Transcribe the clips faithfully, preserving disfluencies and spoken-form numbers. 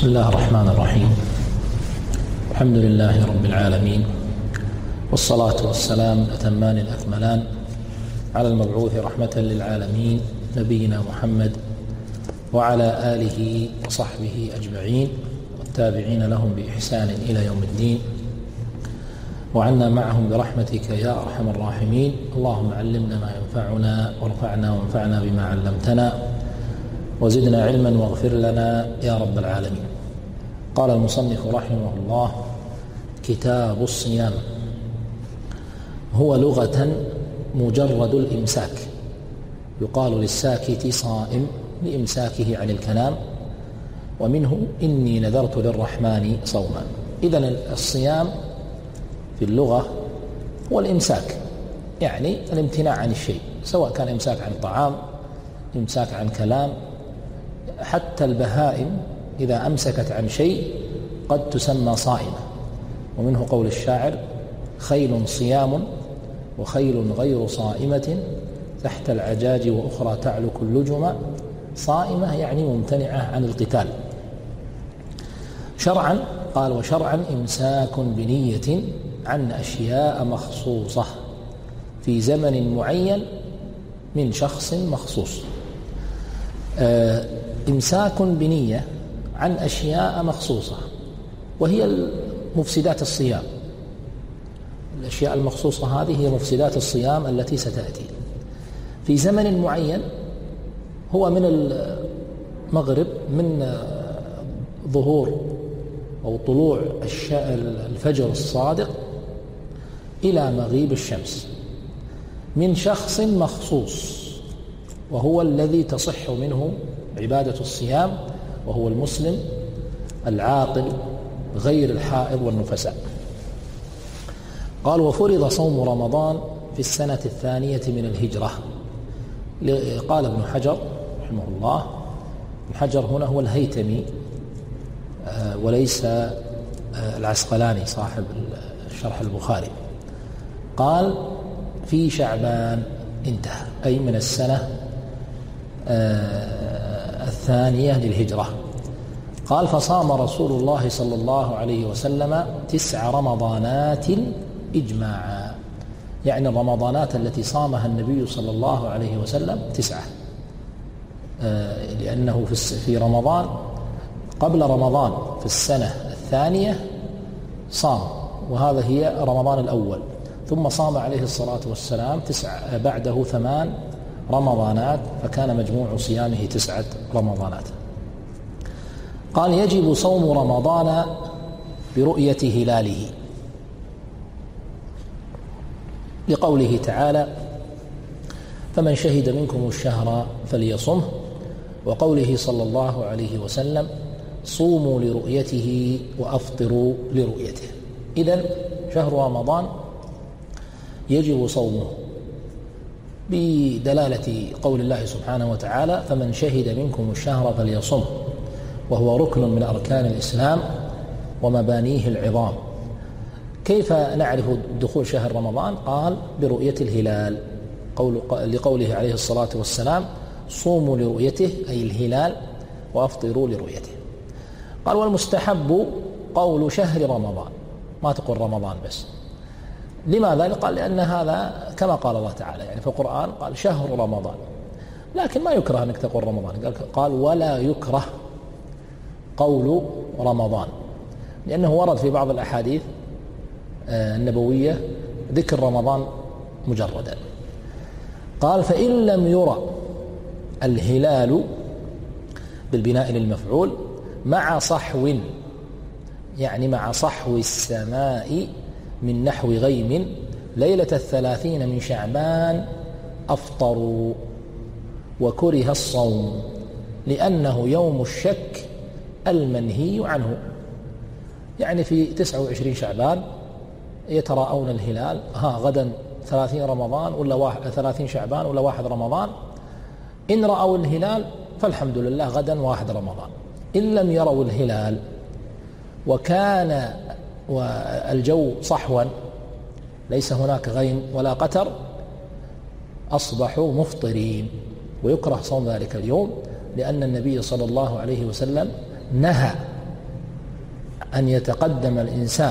بسم الله الرحمن الرحيم. الحمد لله رب العالمين، والصلاة والسلام الأتمان الأكملان على المبعوث رحمة للعالمين نبينا محمد وعلى آله وصحبه أجمعين والتابعين لهم بإحسان إلى يوم الدين، وعنا معهم برحمتك يا أرحم الراحمين. اللهم علمنا ما ينفعنا وارفعنا وانفعنا بما علمتنا وزدنا علما واغفر لنا يا رب العالمين. قال المصنف رحمه الله: كتاب الصيام هو لغة مجرد الإمساك، يقال للساكت صائم لإمساكه عن الكلام، ومنه إني نذرت للرحمن صوما. إذن الصيام في اللغة هو الإمساك، يعني الامتناع عن الشيء، سواء كان إمساك عن طعام، إمساك عن كلام. حتى البهائم إذا أمسكت عن شيء قد تسمى صائمة، ومنه قول الشاعر: خيل صيام وخيل غير صائمة تحت العجاج وأخرى تعلك اللجم. صائمة يعني ممتنعة عن القتال. شرعا قال: وشرعا إمساك بنية عن أشياء مخصوصة في زمن معين من شخص مخصوص. آه إمساك بنية عن أشياء مخصوصة، وهي مفسدات الصيام. الأشياء المخصوصة هذه هي مفسدات الصيام التي ستأتي في زمن معين، هو من المغرب، من ظهور أو طلوع الفجر الصادق إلى مغيب الشمس، من شخص مخصوص، وهو الذي تصح منه عبادة الصيام، وهو المسلم العاقل غير الحائض والنفساء. قال: وفرض صوم رمضان في السنة الثانية من الهجرة. قال ابن حجر رحمه الله، ابن حجر هنا هو الهيتمي وليس العسقلاني صاحب شرح البخاري. قال: في شعبان انتهى، أي من السنة الثانية للهجرة. قال: فصام رسول الله صلى الله عليه وسلم تسع رمضانات إجماعا، يعني الرمضانات التي صامها النبي صلى الله عليه وسلم تسعة، لأنه في رمضان قبل رمضان في السنة الثانية صام، وهذا هي رمضان الأول، ثم صام عليه الصلاة والسلام تسع بعده ثمان رمضانات، فكان مجموع صيامه تسعة رمضانات. قال: يجب صوم رمضان برؤية هلاله، لقوله تعالى: فمن شهد منكم الشهر فليصمه، وقوله صلى الله عليه وسلم: صوموا لرؤيته وأفطروا لرؤيته. إذن شهر رمضان يجب صومه بدلالة قول الله سبحانه وتعالى: فمن شهد منكم الشهر فليصمه، وهو ركن من أركان الإسلام ومبانيه العظام. كيف نعرف دخول شهر رمضان؟ قال: برؤية الهلال، قول لقوله عليه الصلاة والسلام: صوموا لرؤيته، أي الهلال، وأفطروا لرؤيته. قال: والمستحب قول شهر رمضان، ما تقول رمضان بس. لماذا؟ قال: لأن هذا كما قال الله تعالى، يعني في القرآن قال شهر رمضان، لكن ما يكره أنك تقول رمضان. قال: ولا يكره قول رمضان، لأنه ورد في بعض الأحاديث النبوية ذكر رمضان مجردا. قال: فإن لم يرى الهلال بالبناء للمفعول مع صحو، يعني مع صحو السماء من نحو غيم ليلة الثلاثين من شعبان أفطروا، وكره الصوم لأنه يوم الشك المنهي عنه. يعني في تسعة وعشرين شعبان يتراءون الهلال، ها غدا ثلاثين رمضان ولا واحد ثلاثين شعبان ولا واحد رمضان. إن رأوا الهلال فالحمد لله، غدا واحد رمضان. إن لم يروا الهلال وكان والجو صحوا، ليس هناك غيم ولا قتر، أصبحوا مفطرين، ويكره صوم ذلك اليوم، لأن النبي صلى الله عليه وسلم نهى أن يتقدم الإنسان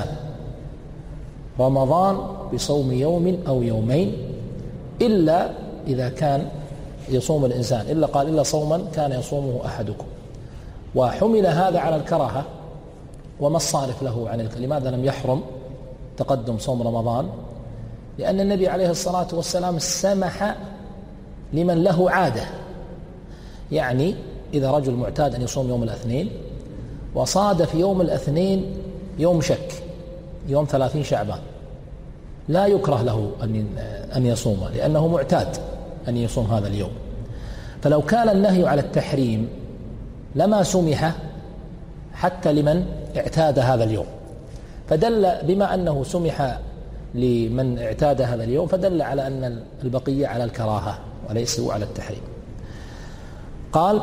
رمضان بصوم يوم أو يومين، إلا إذا كان يصوم الإنسان، إلا قال إلا صوما كان يصومه أحدكم، وحمل هذا على الكراهة. وما الصارف له عن الكراهة؟ لماذا لم يحرم تقدم صوم رمضان؟ لأن النبي عليه الصلاة والسلام سمح لمن له عادة، يعني إذا رجل معتاد أن يصوم يوم الاثنين وصادف يوم الاثنين يوم شك، يوم ثلاثين شعبان، لا يكره له أن يصوم لأنه معتاد أن يصوم هذا اليوم. فلو كان النهي على التحريم لما سمح حتى لمن اعتاد هذا اليوم، فدل بما أنه سمح لمن اعتاد هذا اليوم فدل على أن البقية على الكراهة وليسوا على التحريم. قال: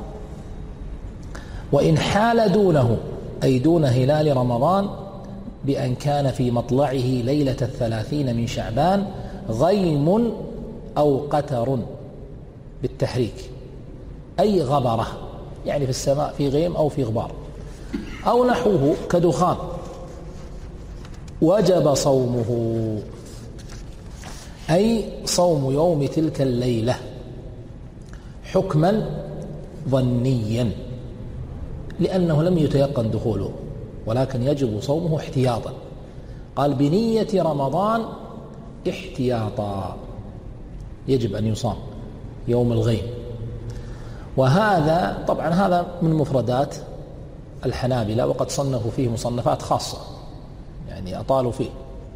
وإن حال دونه، أي دون هلال رمضان، بأن كان في مطلعه ليلة الثلاثين من شعبان غيم أو قتر بالتحريك، أي غبرة، يعني في السماء في غيم أو في غبار، أو نحوه كدخان، وجب صومه، أي صوم يوم تلك الليلة حكما ظنيا، لأنه لم يتيقن دخوله، ولكن يجب صومه احتياطا. قال: بنية رمضان احتياطا، يجب أن يصام يوم الغيم. وهذا طبعا هذا من مفردات الحنابلة، وقد صنفوا فيه مصنفات خاصة، يعني أطالوا فيه.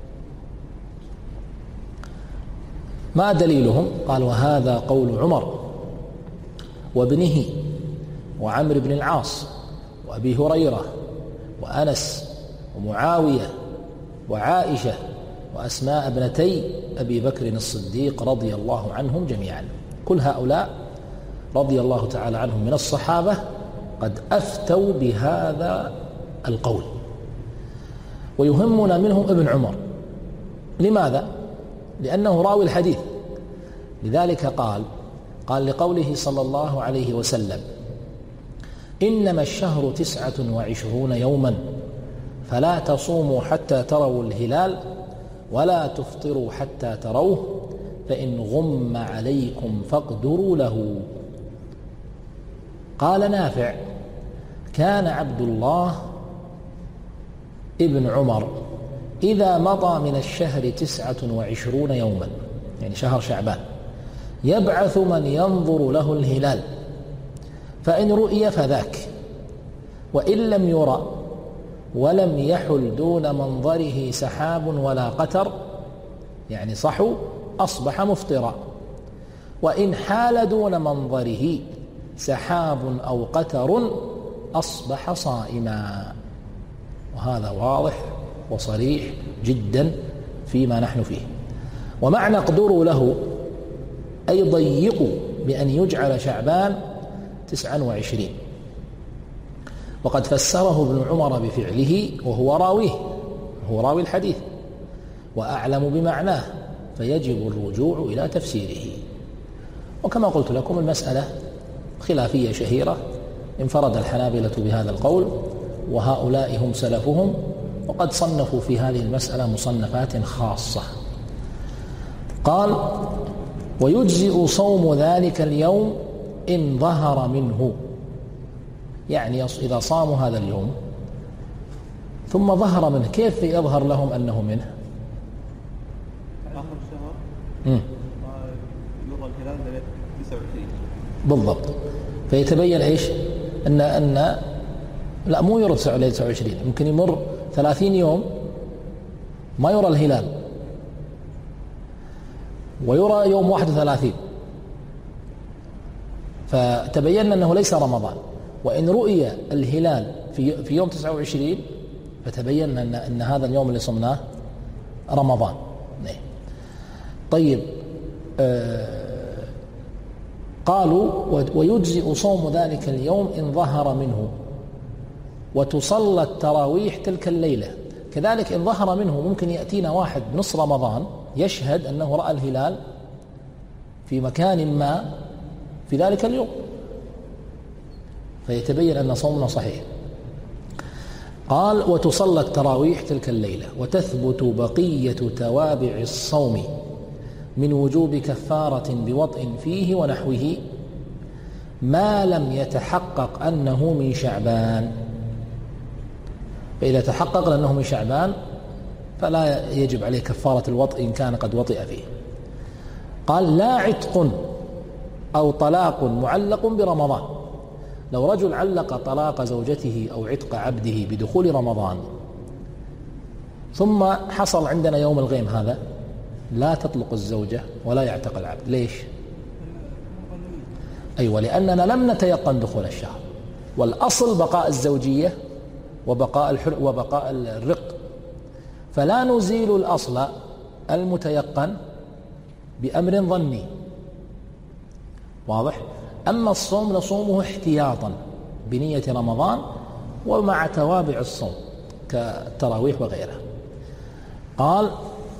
ما دليلهم؟ قال: وهذا قول عمر وابنه وعمرو بن العاص وأبي هريرة وأنس ومعاوية وعائشة وأسماء ابنتي أبي بكر الصديق رضي الله عنهم جميعا. كل هؤلاء رضي الله تعالى عنهم من الصحابة قد أفتوا بهذا القول، ويهمنا منهم ابن عمر. لماذا؟ لأنه راوي الحديث، لذلك قال قال لقوله صلى الله عليه وسلم: إنما الشهر تسعة وعشرون يوما فلا تصوموا حتى تروا الهلال ولا تفطروا حتى تروه، فإن غم عليكم فاقدروا له. قال نافع: كان عبد الله ابن عمر إذا مضى من الشهر تسعة وعشرون يوما، يعني شهر شعبان، يبعث من ينظر له الهلال، فإن رؤي فذاك، وإن لم يرى ولم يحل دون منظره سحاب ولا قتر، يعني صحو، أصبح مفطرا. وإن حال دون منظره سحاب أو قتر أصبح صائما. وهذا واضح وصريح جدا فيما نحن فيه. ومعنى اقدروا له أي ضيقوا بأن يجعل شعبان تسعا وعشرين. وقد فسره ابن عمر بفعله وهو راويه، هو راوي الحديث وأعلم بمعناه، فيجب الرجوع إلى تفسيره. وكما قلت لكم المسألة خلافية شهيرة، انفرد الحنابلة بهذا القول، وهؤلاء هم سلفهم، وقد صنفوا في هذه المسألة مصنفات خاصة. قال: ويجزئ صوم ذلك اليوم إن ظهر منه، يعني إذا صاموا هذا اليوم ثم ظهر منه، كيف يظهر لهم أنه منه؟ آخر الشهر يرى الهلال تسعة وعشرين بالضبط، فيتبين إيش؟ أن أن لا مو يرى تسعة وعشرين، ممكن يمر ثلاثين يوم ما يرى الهلال، ويرى يوم واحد وثلاثين، فتبين أنه ليس رمضان. وإن رؤي الهلال في في يوم تسعة وعشرين فتبين أن أن هذا اليوم اللي صمناه رمضان. طيب، آه قالوا: ويجزئ صوم ذلك اليوم إن ظهر منه، وتصلى التراويح تلك الليلة. كذلك إن ظهر منه ممكن يأتينا واحد بنص رمضان يشهد أنه رأى الهلال في مكان ما في ذلك اليوم، فيتبين أن صومنا صحيح. قال وتصلى التراويح تلك الليلة وتثبت بقية توابع الصوم من وجوب كفارة بوطء فيه ونحوه ما لم يتحقق أنه من شعبان. فإذا تحقق أنه من شعبان فلا يجب عليه كفارة الوطء إن كان قد وطئ فيه. قال لا عتق أو طلاق معلق برمضان. لو رجل علق طلاق زوجته أو عتق عبده بدخول رمضان ثم حصل عندنا يوم الغيم هذا لا تطلق الزوجة ولا يعتق العبد. ليش؟ أيوة لأننا لم نتيقن دخول الشهر، والأصل بقاء الزوجية وبقاء الحر وبقاء الرق، فلا نزيل الأصل المتيقن بأمر ظني. واضح؟ أما الصوم نصومه احتياطا بنية رمضان ومع توابع الصوم كالتراويح وغيرها. قال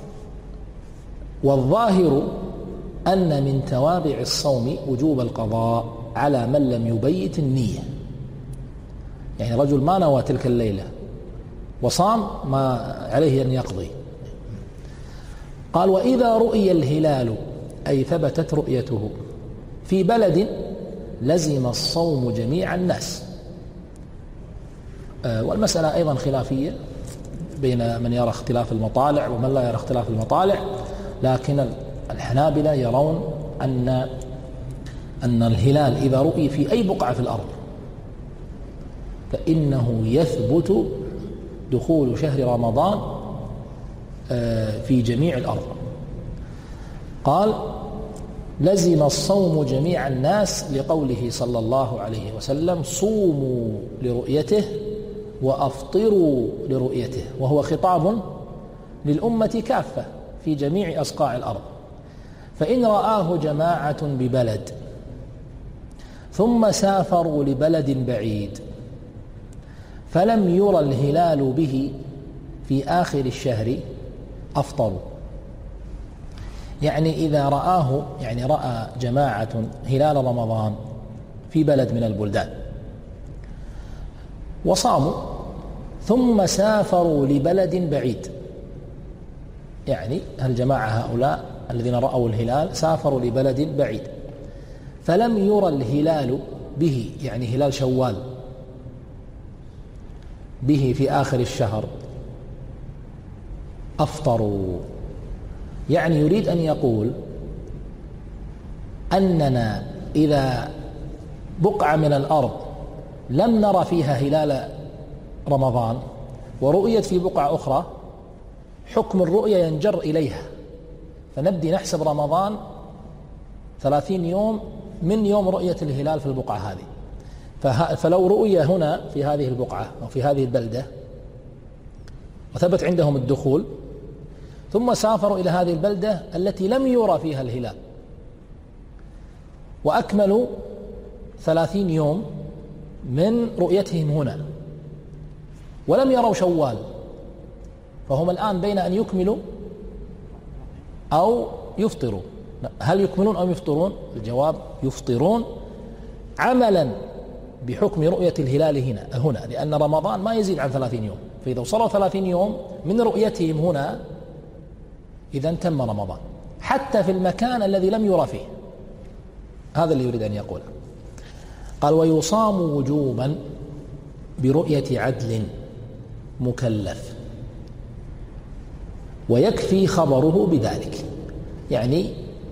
والظاهر أن من توابع الصوم وجوب القضاء على من لم يبيت النية. يعني رجل ما نوى تلك الليلة وصام ما عليه أن يقضي. قال وإذا رؤي الهلال أي ثبتت رؤيته في بلد لزم الصوم جميع الناس. والمسألة أيضا خلافية بين من يرى اختلاف المطالع ومن لا يرى اختلاف المطالع، لكن الحنابلة يرون أن أن الهلال إذا رؤي في أي بقعة في الأرض فإنه يثبت دخول شهر رمضان في جميع الأرض. قال لزم الصوم جميع الناس لقوله صلى الله عليه وسلم صوموا لرؤيته وأفطروا لرؤيته، وهو خطاب للأمة كافة في جميع أصقاع الأرض. فإن رآه جماعة ببلد ثم سافروا لبلد بعيد فلم يرى الهلال به في آخر الشهر أفطروا. يعني إذا رآه يعني رأى جماعة هلال رمضان في بلد من البلدان وصاموا ثم سافروا لبلد بعيد، يعني الجماعة هؤلاء الذين رأوا الهلال سافروا لبلد بعيد فلم يرى الهلال به، يعني هلال شوال به في آخر الشهر أفطروا. يعني يريد أن يقول أننا إذا بقعة من الأرض لم نرى فيها هلال رمضان ورؤيت في بقعة أخرى حكم الرؤية ينجر إليها، فنبدي نحسب رمضان ثلاثين يوم من يوم رؤية الهلال في البقعة هذه. فلو رؤية هنا في هذه البقعة أو في هذه البلدة وثبت عندهم الدخول ثم سافروا إلى هذه البلدة التي لم يرى فيها الهلال وأكملوا ثلاثين يوم من رؤيتهم هنا ولم يروا شوال، فهم الآن بين أن يكملوا أو يفطروا. هل يكملون أو يفطرون؟ الجواب يفطرون عملا بحكم رؤية الهلال هنا هنا لأن رمضان ما يزيد عن ثلاثين يوم، فإذا وصلوا ثلاثين يوم من رؤيتهم هنا إذا تم رمضان حتى في المكان الذي لم يرى فيه. هذا اللي يريد أن يقوله. قال ويصام وجوبا برؤية عدل مكلف ويكفي خبره بذلك. يعني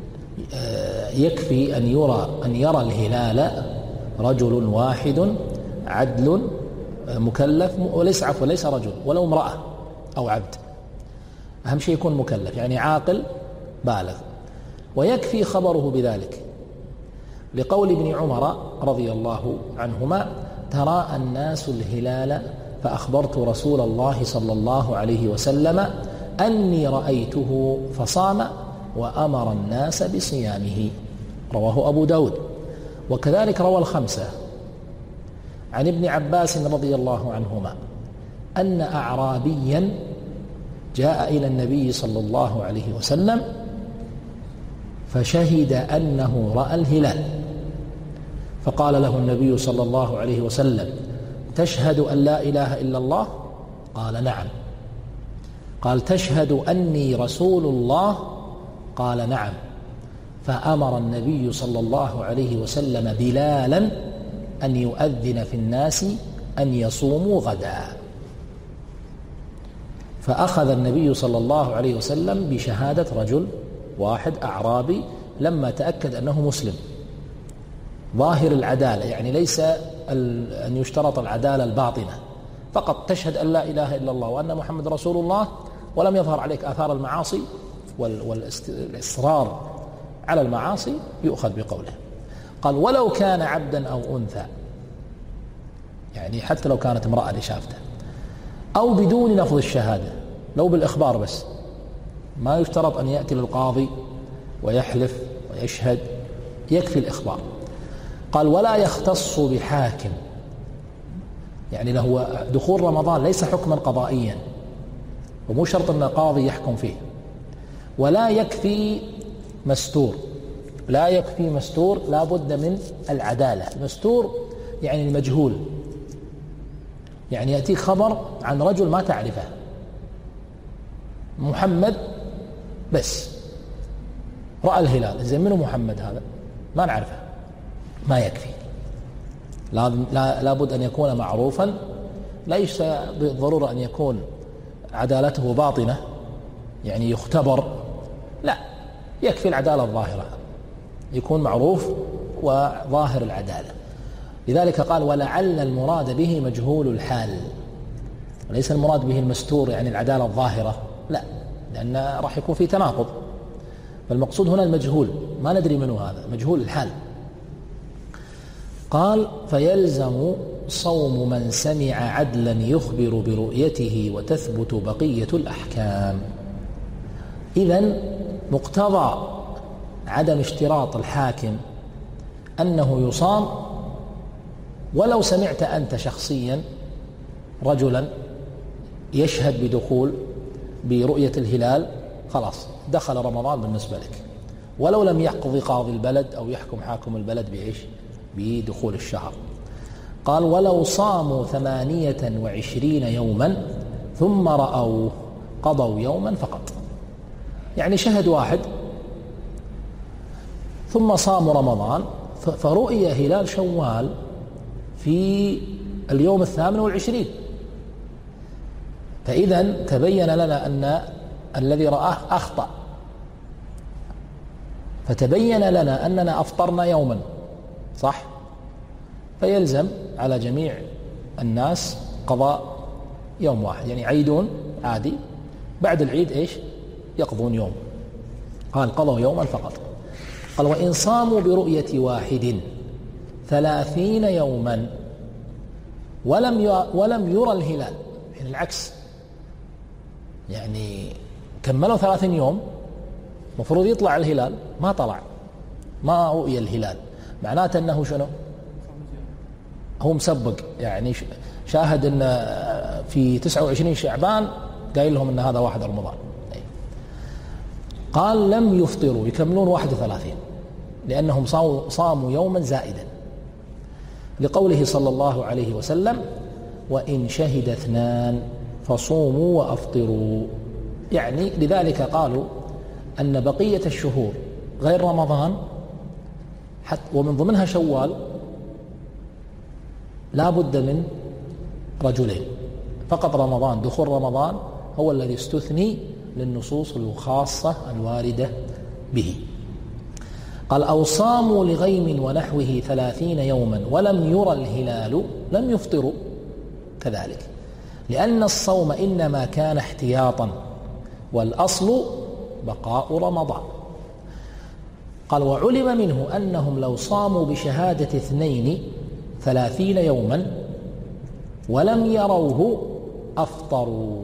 يكفي أن يرى أن يرى الهلال رجل واحد عدل مكلف، وليس عفوا ليس رجل ولو امرأة أو عبد، أهم شيء يكون مكلف يعني عاقل بالغ. ويكفي خبره بذلك لقول ابن عمر رضي الله عنهما تراءى الناس الهلال فأخبرت رسول الله صلى الله عليه وسلم أني رأيته فصام وأمر الناس بصيامه، رواه أبو داود. وكذلك روى الخمسة عن ابن عباس رضي الله عنهما أن أعرابيا جاء إلى النبي صلى الله عليه وسلم فشهد أنه رأى الهلال، فقال له النبي صلى الله عليه وسلم تشهد أن لا إله إلا الله؟ قال نعم. قال تشهد أني رسول الله؟ قال نعم. فأمر النبي صلى الله عليه وسلم بلالا أن يؤذن في الناس أن يصوموا غدا. فأخذ النبي صلى الله عليه وسلم بشهادة رجل واحد أعرابي لما تأكد أنه مسلم ظاهر العدالة، يعني ليس أن يشترط العدالة الباطنة، فقط تشهد أن لا إله إلا الله وأن محمد رسول الله ولم يظهر عليك آثار المعاصي والإصرار على المعاصي، يؤخذ بقوله. قال ولو كان عبدا أو أنثى، يعني حتى لو كانت امرأة لشافته، أو بدون لفظ الشهادة، لو بالإخبار بس، ما يشترط أن يأتي للقاضي ويحلف ويشهد، يكفي الإخبار. قال ولا يختص بحاكم، يعني له دخول رمضان ليس حكما قضائيا ومو شرط أن قاضي يحكم فيه. ولا يكفي مستور، لا يكفي مستور، لا بد من العدالة. مستور يعني المجهول، يعني يأتيك خبر عن رجل ما تعرفه، محمد بس رأى الهلال، زين منه محمد هذا؟ ما نعرفه، ما يكفي. لا, لا, لا بد أن يكون معروفا، ليس بالضرورة أن يكون عدالته باطنة يعني يختبر، لا، يكفي العدالة الظاهرة، يكون معروف وظاهر العدالة. لذلك قال ولعل المراد به مجهول الحال، وليس المراد به المستور يعني العدالة الظاهرة، لا، لأن راح يكون في تناقض. فالمقصود هنا المجهول، ما ندري منه هذا، مجهول الحال. قال فيلزم صوم من سمع عدلا يخبر برؤيته وتثبت بقية الأحكام. إذن مقتضى عدم اشتراط الحاكم أنه يصام ولو سمعت أنت شخصيا رجلا يشهد بدخول برؤية الهلال، خلاص دخل رمضان بالنسبة لك، ولو لم يقضي قاضي البلد أو يحكم حاكم البلد بإيش؟ بدخول الشهر. قال ولو صاموا ثمانية وعشرين يوما ثم رأوا قضوا يوما فقط، يعني شهد واحد ثم صاموا رمضان فرؤية هلال شوال في اليوم الثامن والعشرين، فإذا تبين لنا أن الذي رآه أخطأ، فتبين لنا أننا أفطرنا يوما، صح؟ فيلزم على جميع الناس قضاء يوم واحد، يعني عيدون عادي، بعد العيد إيش؟ يقضون يوم. قال قضوا يوما فقط. قال وإن صاموا برؤية واحد ثلاثين يوما ولم ولم يرى الهلال، يعني العكس، يعني كملوا ثلاثين يوم مفروض يطلع الهلال، ما طلع، ما رؤي الهلال، معناته أنه شنو؟ هو مسبق، يعني شاهد أن في تسعة وعشرين شعبان قايل لهم أن هذا واحد رمضان. قال لم يفطروا، يكملون واحد وثلاثين لأنهم صاموا يوما زائدا، لقوله صلى الله عليه وسلم وإن شهد اثنان فصوموا وأفطروا، يعني لذلك قالوا أن بقية الشهور غير رمضان حتى ومن ضمنها شوال لا بد من رجلين، فقط رمضان دخول رمضان هو الذي استثني للنصوص الخاصة الواردة به. قال أو صاموا لغيم ونحوه ثلاثين يوما ولم يرى الهلال لم يفطروا كذلك، لأن الصوم إنما كان احتياطا والأصل بقاء رمضان. قال وعلم منه أنهم لو صاموا بشهادة اثنين ثلاثين يوما ولم يروه أفطروا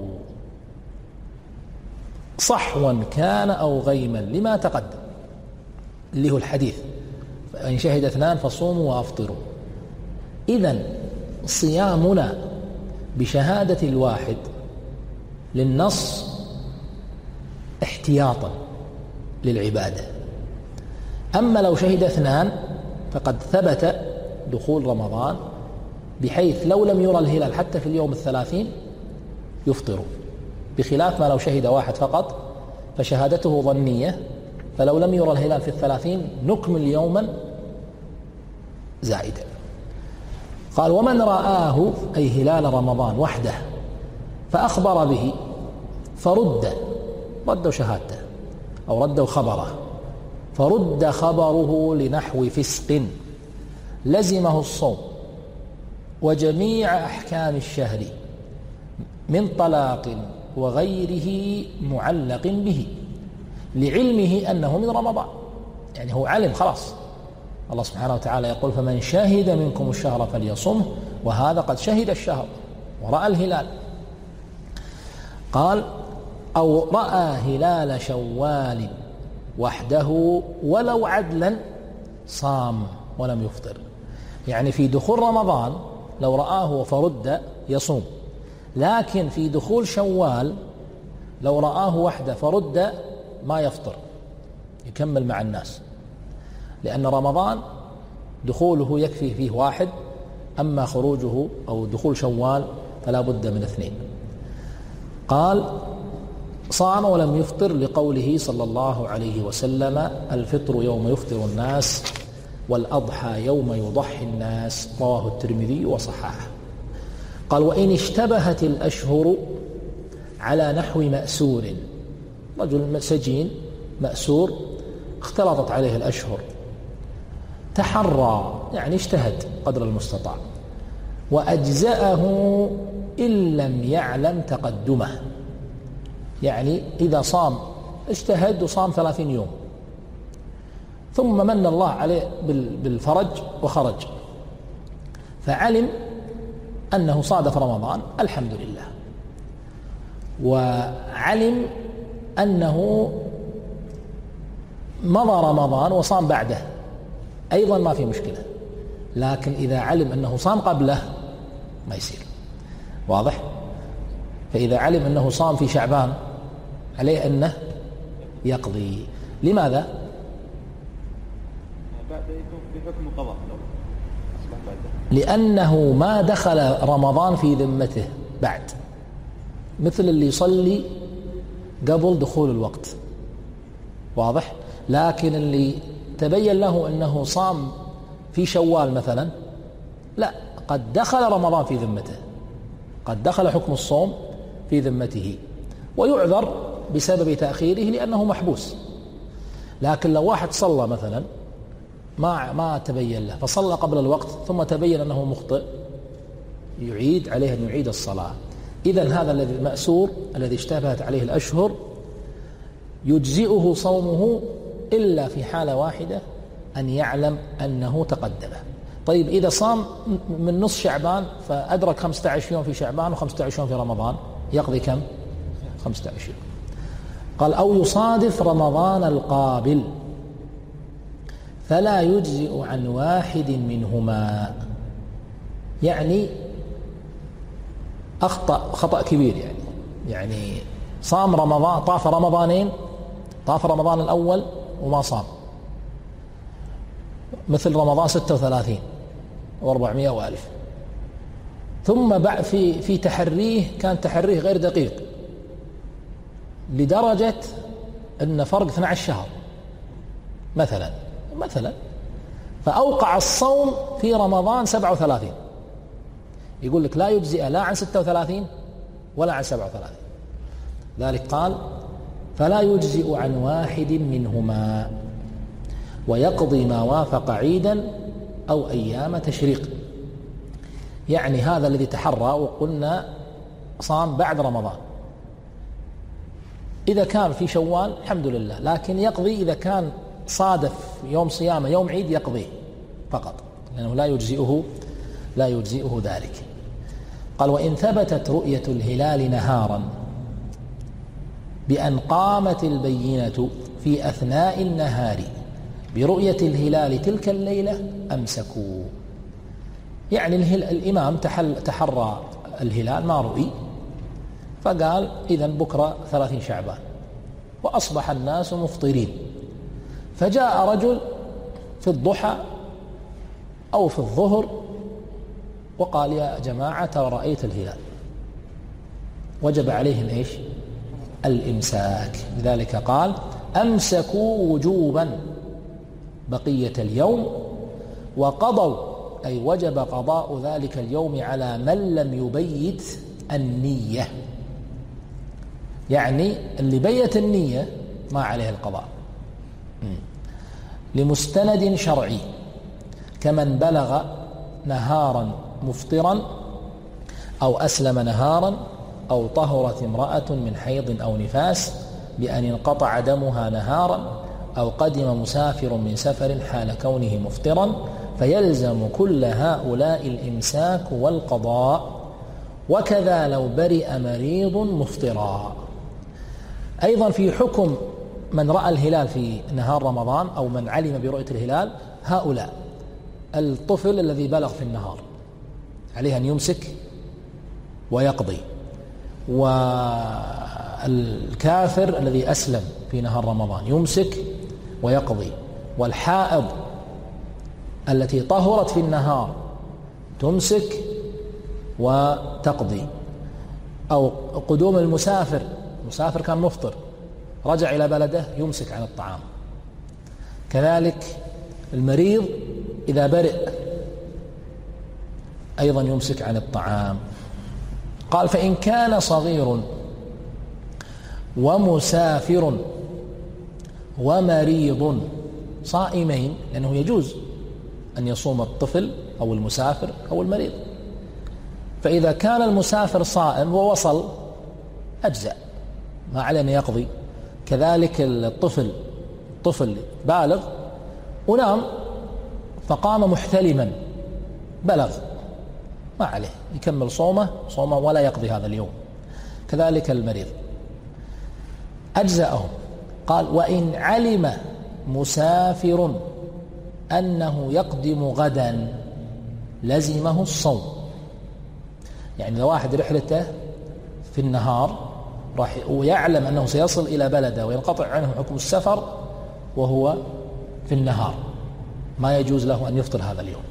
صحوا كان أو غيما لما تقدم، اللي هو الحديث فإن شهد اثنان فصوموا وأفطروا. إذن صيامنا بشهادة الواحد للنص احتياطا للعبادة، أما لو شهد اثنان فقد ثبت دخول رمضان، بحيث لو لم يرى الهلال حتى في اليوم الثلاثين يفطر، بخلاف ما لو شهد واحد فقط فشهادته ظنية، فلو لم يرى الهلال في الثلاثين نكمل يوما زائدا. قال ومن رآه أي هلال رمضان وحده فأخبر به فرد، ردوا شهادته أو ردوا خبره، فرد خبره لنحو فسق لزمه الصوم وجميع أحكام الشهر من طلاق وغيره معلق به لعلمه أنه من رمضان. يعني هو علم خلاص، الله سبحانه وتعالى يقول فمن شهد منكم الشهر فليصمه، وهذا قد شهد الشهر ورأى الهلال. قال أو رأى هلال شوال وحده ولو عدلا صام ولم يفطر. يعني في دخول رمضان لو رآه فرد يصوم، لكن في دخول شوال لو رآه وحده فرد ما يفطر، يكمل مع الناس، لأن رمضان دخوله يكفي فيه واحد، أما خروجه أو دخول شوال فلا بد من اثنين. قال صام ولم يفطر لقوله صلى الله عليه وسلم الفطر يوم يفطر الناس والأضحى يوم يضحي الناس، رواه الترمذي وصححه. قال وإن اشتبهت الأشهر على نحو مأسور، رجل سجين مأسور اختلطت عليه الأشهر، تحرى يعني اجتهد قدر المستطاع وأجزأه إن لم يعلم تقدمه. يعني إذا صام اجتهد وصام ثلاثين يوم ثم من الله عليه بالفرج وخرج فعلم أنه صادف رمضان الحمد لله، وعلم أنه مضى رمضان وصام بعده أيضا ما في مشكلة، لكن إذا علم أنه صام قبله ما يصير. واضح؟ فإذا علم أنه صام في شعبان عليه أنه يقضي. لماذا؟ بحكم القضاء، لأنه ما دخل رمضان في ذمته بعد، مثل اللي يصلي قبل دخول الوقت. واضح؟ لكن اللي تبين له أنه صام في شوال مثلا، لا، قد دخل رمضان في ذمته، قد دخل حكم الصوم في ذمته ويعذر بسبب تأخيره لأنه محبوس. لكن لو واحد صلى مثلا ما ما تبين له فصلى قبل الوقت ثم تبين أنه مخطئ، يعيد عليه أن يعيد الصلاة. إذن هذا الذي المأسور الذي اشتبهت عليه الأشهر يجزئه صومه إلا في حالة واحدة، أن يعلم أنه تقدمه. طيب إذا صام من نصف شعبان فأدرك خمسة عشر يوم في شعبان وخمسة عشر يوم في رمضان، يقضي كم؟ خمسة عشر يوم. قال أو يصادف رمضان القابل فلا يجزئ عن واحد منهما. يعني أخطأ خطأ كبير، يعني يعني صام رمضان، طاف رمضانين، طاف رمضان الأول وما صام، مثل رمضان ستة وثلاثين وأربعمائة وألف، ثم بعد في في تحريه كان تحريه غير دقيق لدرجة أن فرق اثني عشر شهر مثلا مثلا فأوقع الصوم في رمضان سبعة وثلاثين، يقول لك لا يجزئ لا عن ستة وثلاثين ولا عن سبعة وثلاثين. ذلك قال فلا يجزئ عن واحد منهما ويقضي ما وافق عيدا أو أيام تشريق. يعني هذا الذي تحرى وقلنا صام بعد رمضان، إذا كان في شوال الحمد لله، لكن يقضي إذا كان صادف يوم صيامه يوم عيد يقضيه فقط، لأنه لا يجزئه لا يجزئه ذلك. قال وإن ثبتت رؤية الهلال نهارا بأن قامت البينة في أثناء النهار برؤية الهلال تلك الليلة أمسكوا. يعني الإمام تحرى الهلال ما رؤي فقال إذن بكرة ثلاثين شعبان، وأصبح الناس مفطرين، فجاء رجل في الضحى أو في الظهر وقال يا جماعة ترى رأيت الهلال، وجب عليهم إيش؟ الإمساك. لذلك قال أمسكوا وجوبا بقية اليوم وقضوا، أي وجب قضاء ذلك اليوم على من لم يبيت النية، يعني اللي بيت النية ما عليه القضاء. لمستند شرعي كمن بلغ نهارا مفطرا أو أسلم نهارا أو طهرت امرأة من حيض أو نفاس بأن انقطع دمها نهارا أو قدم مسافر من سفر حال كونه مفطرا، فيلزم كل هؤلاء الإمساك والقضاء، وكذا لو برئ مريض مفطرا. أيضا في حكم من رأى الهلال في نهار رمضان أو من علم برؤية الهلال، هؤلاء الطفل الذي بلغ في النهار عليه أن يمسك ويقضي، والكافر الذي أسلم في نهار رمضان يمسك ويقضي، والحائض التي طهرت في النهار تمسك وتقضي، أو قدوم المسافر، مسافر كان مفطر رجع إلى بلده يمسك عن الطعام. كذلك المريض إذا برئ أيضا يمسك عن الطعام. قال فإن كان صغير ومسافر ومريض صائمين، لأنه يجوز أن يصوم الطفل أو المسافر أو المريض، فإذا كان المسافر صائم ووصل أجزاء ما عليه أن يقضي. كذلك الطفل طفل بالغ ونام فقام محتلما بلغ ما عليه يكمل صومه صومه ولا يقضي هذا اليوم. كذلك المريض أجزاءهم. قال وإن علم مسافر أنه يقدم غدا لزمه الصوم. يعني لو واحد رحلته في النهار راح ويعلم أنه سيصل إلى بلده وينقطع عنه حكم السفر وهو في النهار، ما يجوز له أن يفطر هذا اليوم.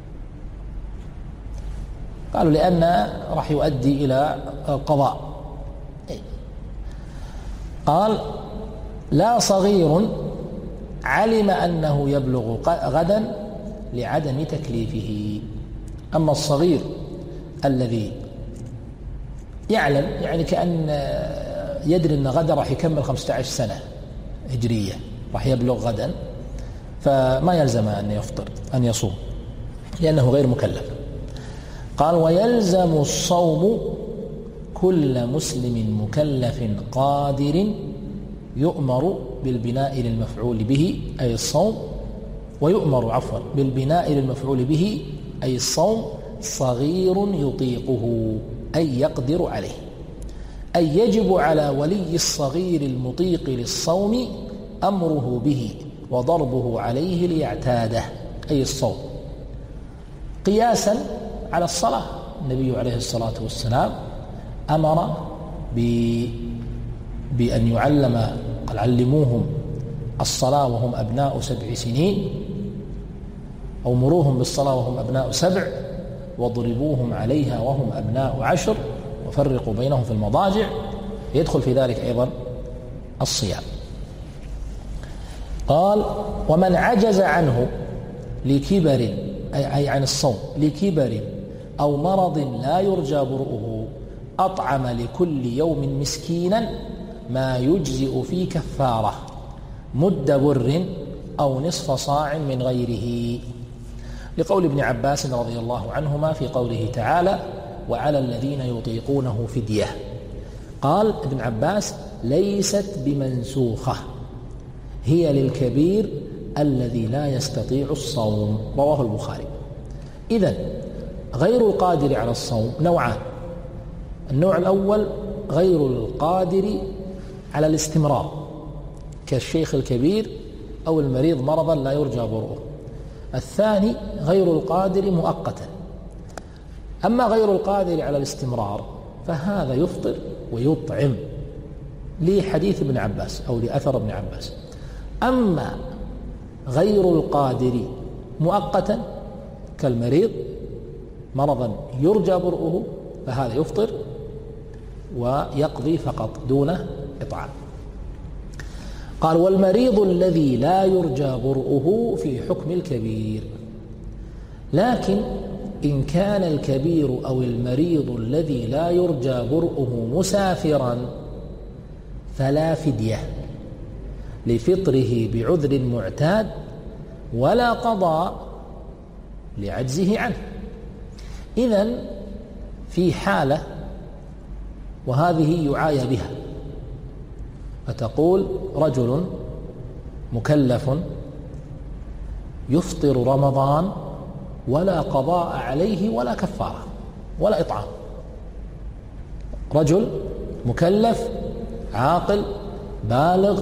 قالوا لأن راح يؤدي إلى القضاء. قال لا صغير علم أنه يبلغ غدا لعدم تكليفه. أما الصغير الذي يعلم يعني كأن يدري أن غدا راح يكمل خمسة عشر سنة هجرية راح يبلغ غدا، فما يلزم أن يفطر أن يصوم لأنه غير مكلف. قال ويلزم الصوم كل مسلم مكلف قادر يؤمر بالبناء للمفعول به أي الصوم، ويؤمر عفوا بالبناء للمفعول به أي الصوم صغير يطيقه أي يقدر عليه، أي يجب على ولي الصغير المطيق للصوم أمره به وضربه عليه ليعتاده أي الصوم، قياسا على الصلاة. النبي عليه الصلاة والسلام أمر بأن يعلم قال علموهم الصلاة وهم أبناء سبع سنين، أو مروهم بالصلاة وهم أبناء سبع واضربوهم عليها وهم أبناء عشر وفرقوا بينهم في المضاجع. يدخل في ذلك أيضا الصيام. قال ومن عجز عنه لكبر أي عن الصوم لكبر أو مرض لا يرجى برؤه أطعم لكل يوم مسكينا ما يجزئ في كفارة مد بر أو نصف صاع من غيره، لقول ابن عباس رضي الله عنهما في قوله تعالى وعلى الذين يطيقونه فدية. قال ابن عباس ليست بمنسوخة، هي للكبير الذي لا يستطيع الصوم، رواه البخاري. إذن غير القادر على الصوم نوعان. النوع الأول غير القادر على الاستمرار كالشيخ الكبير أو المريض مرضا لا يرجى برؤه. الثاني غير القادر مؤقتا. أما غير القادر على الاستمرار فهذا يفطر ويطعم لحديث ابن عباس أو لأثر ابن عباس. أما غير القادر مؤقتا كالمريض مرضا يرجى برؤه فهذا يفطر ويقضي فقط دون إطعام. قال والمريض الذي لا يرجى برؤه في حكم الكبير، لكن إن كان الكبير أو المريض الذي لا يرجى برؤه مسافرا فلا فدية لفطره بعذر معتاد ولا قضاء لعجزه عنه. إذن في حالة وهذه يعايى بها، فتقول رجل مكلف يفطر رمضان ولا قضاء عليه ولا كفارة ولا إطعام، رجل مكلف عاقل بالغ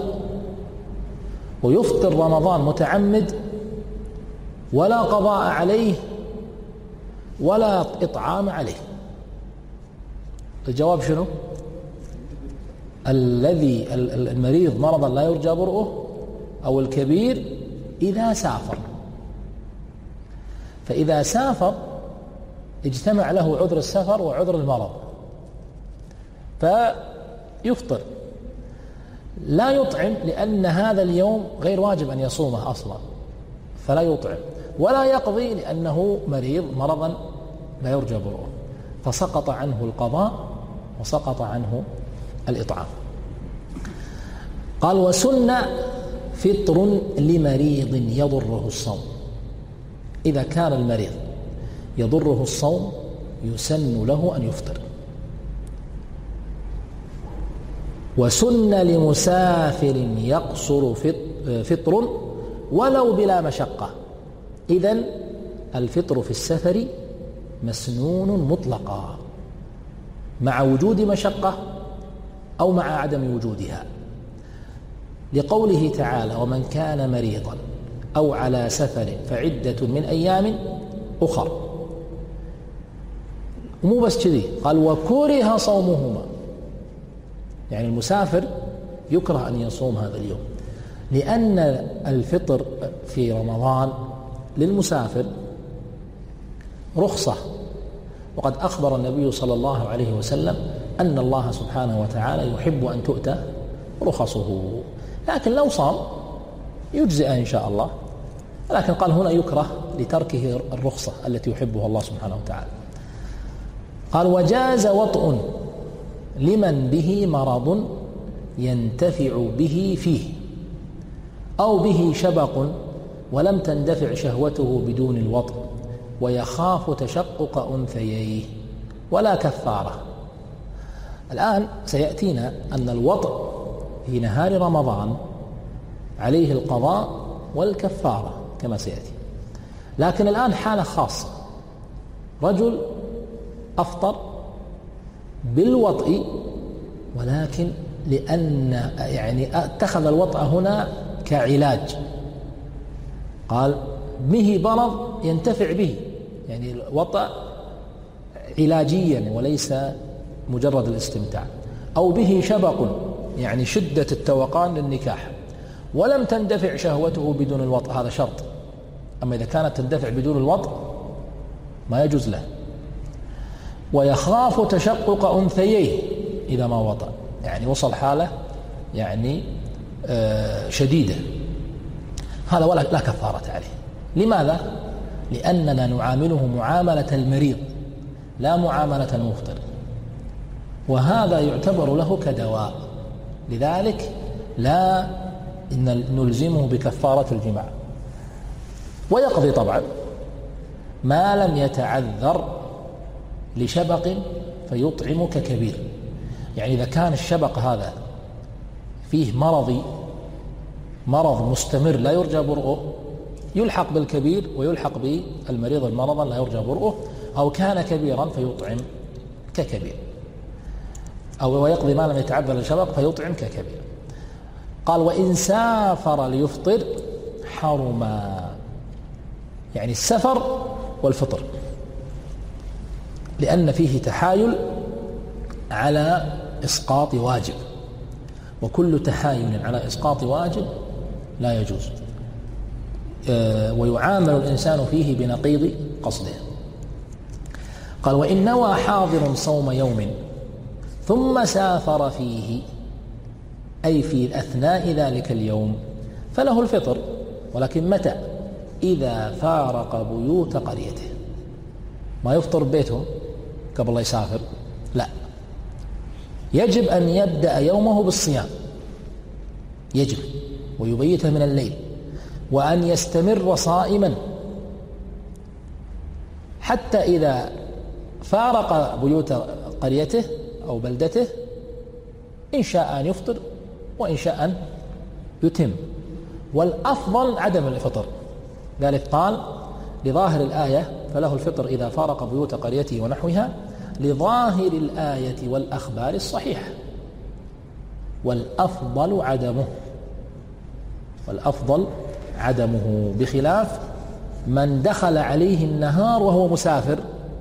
ويفطر رمضان متعمد ولا قضاء عليه ولا إطعام عليه. الجواب شنو؟ الذي المريض مرضا لا يرجى برؤه أو الكبير إذا سافر، فإذا سافر اجتمع له عذر السفر وعذر المرض فيفطر، لا يطعم لأن هذا اليوم غير واجب أن يصومه أصلا فلا يطعم، ولا يقضي لأنه مريض مرضا لا يرجى برؤه، فسقط عنه القضاء وسقط عنه الإطعام. قال وسن فطر لمريض يضره الصوم، إذا كان المريض يضره الصوم يسن له أن يفطر. وسن لمسافر يقصر فطر ولو بلا مشقة، إذن الفطر في السفر مسنون مطلقا مع وجود مشقة أو مع عدم وجودها، لقوله تعالى ومن كان مريضا أو على سفر فعدة من أيام أخر. ومو بس كذي، قال وكره صومهما، يعني المسافر يكره أن يصوم هذا اليوم، لأن الفطر في رمضان للمسافر رخصة، وقد أخبر النبي صلى الله عليه وسلم أن الله سبحانه وتعالى يحب أن تؤتى رخصه، لكن لو صام يجزئ إن شاء الله، لكن قال هنا يكره لتركه الرخصة التي يحبها الله سبحانه وتعالى. قال وجاز وطء لمن به مرض ينتفع به فيه أو به شبق ولم تندفع شهوته بدون الوطء ويخاف تشقق أنثييه ولا كفارة. الآن سيأتينا أن الوطء في نهار رمضان عليه القضاء والكفارة كما سيأتي، لكن الآن حالة خاصة، رجل أفطر بالوطء ولكن لأن يعني اتخذ الوطء هنا كعلاج، قال به مرض ينتفع به، يعني الوطء علاجيا وليس مجرد الاستمتاع، أو به شبق يعني شدة التوقان للنكاح ولم تندفع شهوته بدون الوطء، هذا شرط، أما إذا كانت تندفع بدون الوطء ما يجوز له. ويخاف تشقق أنثييه إذا ما وطأ، يعني وصل حالة يعني آه شديدة، هذا ولا لا كفارة عليه. لماذا؟ لأننا نعامله معاملة المريض لا معاملة المفطر، وهذا يعتبر له كدواء، لذلك لا نلزمه بكفارة الجماع. ويقضي طبعا ما لم يتعذر لشبق فيطعم ككبير، يعني إذا كان الشبق هذا فيه مرضي مرض مستمر لا يرجى برؤه يلحق بالكبير ويلحق بالمريض المرض لا يرجى برؤه، أو كان كبيرا فيطعم ككبير، أو ويقضي ما لم يتعذر لشبق فيطعم ككبير. قال وإن سافر ليفطر حرما، يعني السفر والفطر، لأن فيه تحايل على إسقاط واجب، وكل تحايل على إسقاط واجب لا يجوز، ويعامل الإنسان فيه بنقيض قصده. قال وإن نوى حاضر صوم يوم ثم سافر فيه أي في أثناء ذلك اليوم فله الفطر، ولكن متى؟ إذا فارق بيوت قريته. ما يفطر ببيته قبل لا يسافر، لا، يجب أن يبدأ يومه بالصيام، يجب، ويبيته من الليل، وأن يستمر صائما حتى إذا فارق بيوت قريته أو بلدته إن شاء أن يفطر وإن شاء أن يتم، والأفضل عدم الفطر. ذلك قال لظاهر الآية فله الفطر إذا فارق بيوت قريته ونحوها، لظاهر الآية والأخبار الصحيحة، والأفضل عدمه، والأفضل عدمه بخلاف من دخل عليه النهار وهو مسافر،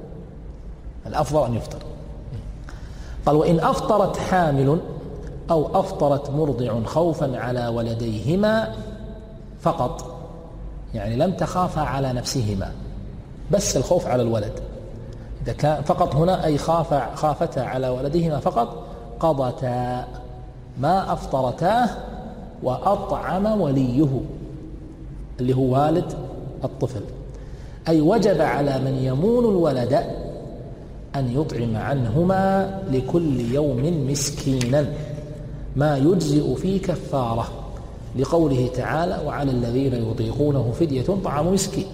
الأفضل أن يفطر. قال وإن أفطرت حامل أو أفطرت مرضع خوفا على ولديهما فقط، يعني لم تخافا على نفسهما، بس الخوف على الولد، إذا كان فقط هنا أي خاف خافتا على ولدهما فقط، قضتا ما أفطرتاه وأطعم وليه اللي هو والد الطفل، أي وجب على من يمون الولد أن يطعم عنهما لكل يوم مسكينا ما يجزئ في كفارة، لقوله تعالى وعلى الذين يطيقونه فدية طعام مسكين.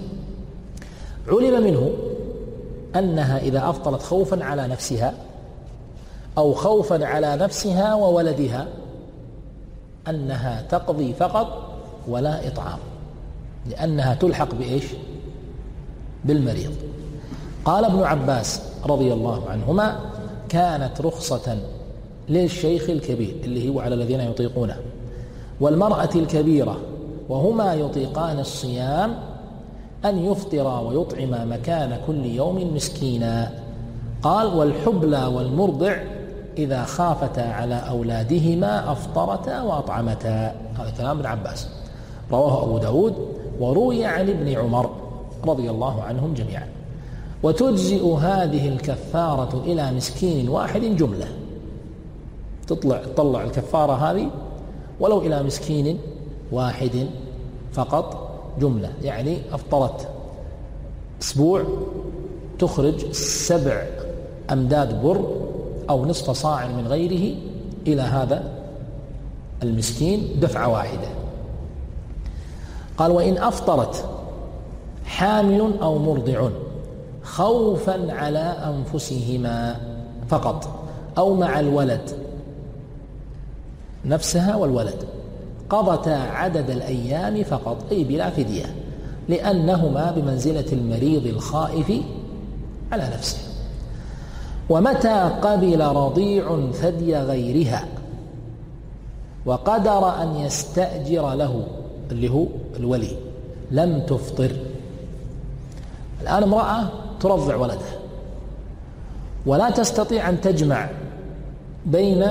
علم منه أنها إذا أفطرت خوفا على نفسها أو خوفا على نفسها وولدها أنها تقضي فقط ولا إطعام، لأنها تلحق بإيش؟ بالمريض. قال ابن عباس رضي الله عنهما كانت رخصة للشيخ الكبير اللي هو على الذين يطيقونه والمرأة الكبيرة وهما يطيقان الصيام أن يفطرا ويطعما مكان كل يوم مسكينا. قال والحبلى والمرضع إذا خافتا على أولادهما أفطرتا وأطعمتا. هذا كلام ابن عباس رواه أبو داود وروي عن ابن عمر رضي الله عنهم جميعا. وتجزئ هذه الكفارة إلى مسكين واحد جملة، تطلع تطلع الكفارة هذه ولو إلى مسكين واحد فقط جملة، يعني أفطرت أسبوع تخرج سبع أمداد بر أو نصف صاع من غيره إلى هذا المسكين دفعة واحدة. قال وإن أفطرت حامل أو مرضع خوفا على أنفسهما فقط أو مع الولد نفسها والولد قضتا عدد الأيام فقط، أي بلا فدية، لأنهما بمنزلة المريض الخائف على نفسه. ومتى قبل رضيع ثدي غيرها وقدر أن يستأجر له اللي هو الولي لم تفطر. الآن امرأة ترضع ولدها ولا تستطيع أن تجمع بين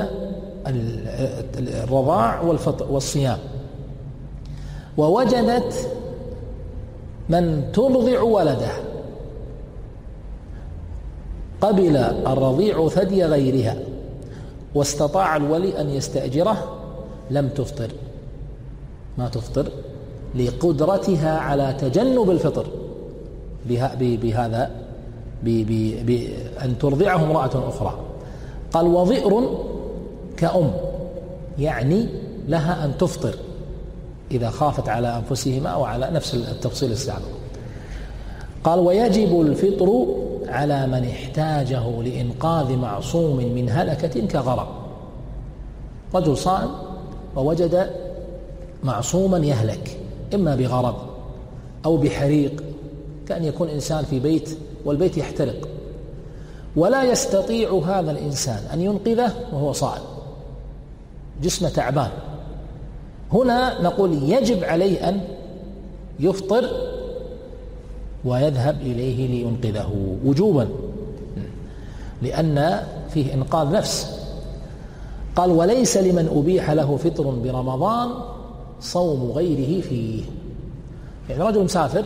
الرضاع والفطر والصيام، ووجدت من ترضع ولدها قبل الرضيع ثدي غيرها واستطاع الولي أن يستأجره لم تفطر، ما تفطر لقدرتها على تجنب الفطر بهذا بأن ترضعه امرأة أخرى. قال وظئر كأم، يعني لها أن تفطر إذا خافت على أنفسهما وعلى نفس التفصيل السابق. قال ويجب الفطر على من احتاجه لإنقاذ معصوم من هلكة كغرق. رجل صائم ووجد معصوما يهلك إما بغرق أو بحريق، كأن يكون إنسان في بيت والبيت يحترق ولا يستطيع هذا الإنسان أن ينقذه وهو صائم، جسمه تعبان، هنا نقول يجب عليه أن يفطر ويذهب إليه لينقذه وجوبا، لأن فيه إنقاذ نفس. قال وليس لمن أبيح له فطر برمضان صوم غيره فيه. يعني رجل مسافر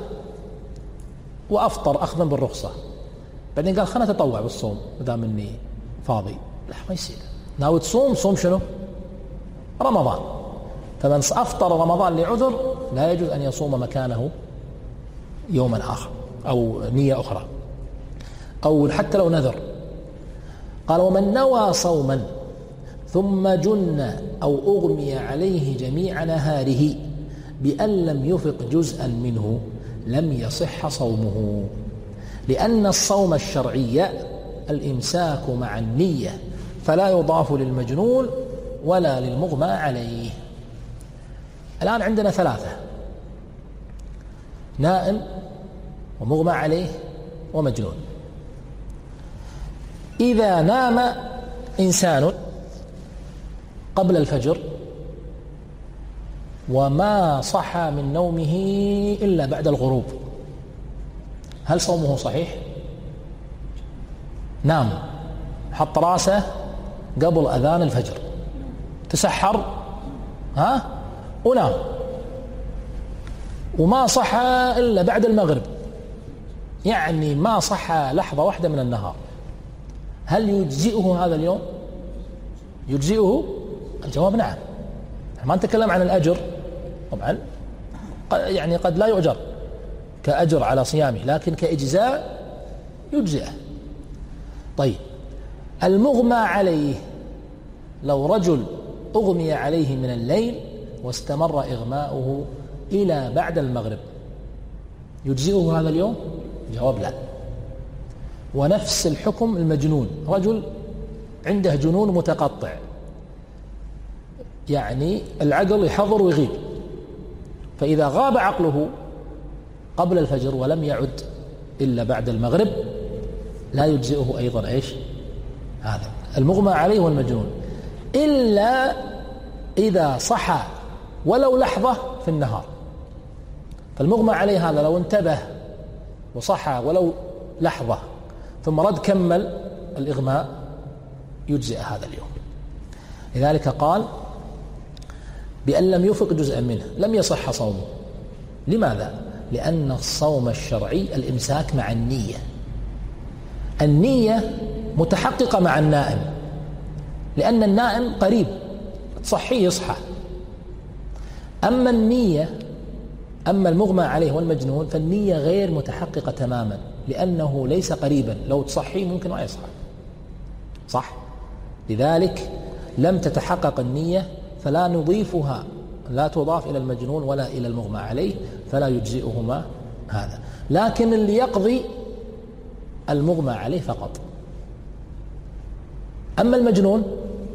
وأفطر أخذا بالرخصة، بعدين قال خلنا نتطوع بالصوم مدام إني فاضي، لا ما يصير. ناوي تصوم صوم شنو؟ رمضان. فمن أفطر رمضان لعذر لا يجوز أن يصوم مكانه يوما آخر أو نية أخرى أو حتى لو نذر. قال ومن نوى صوما ثم جن أو أغمي عليه جميع نهاره بأن لم يفق جزءا منه لم يصح صومه، لأن الصوم الشرعي الإمساك مع النية فلا يضاف للمجنون ولا للمغمى عليه. الآن عندنا ثلاثة: نائم ومغمى عليه ومجنون. إذا نام إنسان قبل الفجر وما صحى من نومه إلا بعد الغروب، هل صومه صحيح؟ نام، حط راسه قبل أذان الفجر، تسحر ها ونام، وما صحى إلا بعد المغرب، يعني ما صحى لحظة واحدة من النهار، هل يجزئه هذا اليوم؟ يجزئه؟ الجواب نعم. ما نتكلم عن الأجر طبعا، يعني قد لا يؤجر كأجر على صيامه، لكن كإجزاء يجزئه. طيب المغمى عليه، لو رجل أغمي عليه من الليل واستمر إغماؤه إلى بعد المغرب، يجزئه هذا اليوم؟ جواب لا. ونفس الحكم المجنون، رجل عنده جنون متقطع، يعني العقل يحضر ويغيب، فإذا غاب عقله قبل الفجر ولم يعد إلا بعد المغرب لا يجزئه أيضا إيش؟ هذا المغمى عليه والمجنون، إلا إذا صحى ولو لحظة في النهار. فالمغمى عليه هذا لو انتبه وصحى ولو لحظة ثم رد كمل الإغماء يجزئ هذا اليوم. لذلك قال بأن لم يفق جزءا منه لم يصح صومه. لماذا؟ لأن الصوم الشرعي الإمساك مع النية، النية متحققة مع النائم، لأن النائم قريب تصحيه يصحى. أما النية، أما المغمى عليه والمجنون فالنية غير متحققة تماما، لأنه ليس قريبا، لو تصحيه ممكن ما يصحى، صح؟ لذلك لم تتحقق النية، فلا نضيفها، لا تضاف إلى المجنون ولا إلى المغمى عليه، فلا يجزئهما هذا. لكن اللي يقضي المغمى عليه فقط. أما المجنون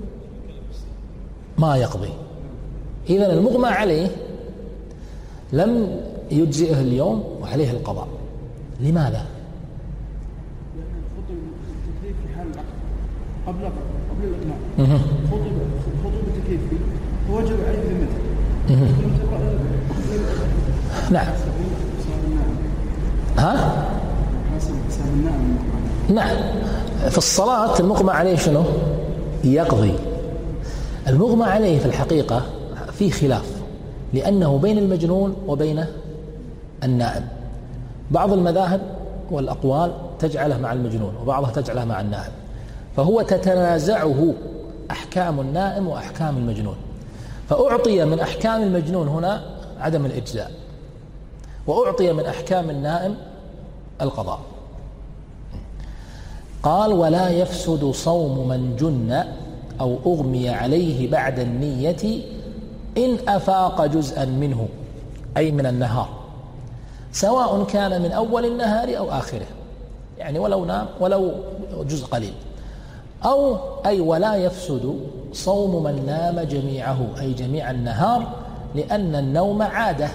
ما يقضي. إذن المغمى عليه لم يجزئه اليوم وعليه القضاء. لماذا؟ لأن خطب التكليف في حال العقد قبل قبل الإقناع، خطب خطب التكليف فوجب عليه ذمته. نعم. ها؟ نعم. في الصلاة المغمى عليه شنو؟ يقضي. المغمى عليه في الحقيقة فيه خلاف، لأنه بين المجنون وبين النائم. بعض المذاهب والأقوال تجعله مع المجنون، وبعضها تجعله مع النائم، فهو تتنازعه أحكام النائم وأحكام المجنون، فأعطي من أحكام المجنون هنا عدم الإجزاء، وأعطي من أحكام النائم القضاء. قال ولا يفسد صوم من جن أو أغمي عليه بعد النية إن أفاق جزءا منه، أي من النهار، سواء كان من أول النهار أو آخره، يعني ولو نام ولو جزء قليل. أو أي ولا يفسد صوم من نام جميعه، أي جميع النهار، لأن النوم عادة،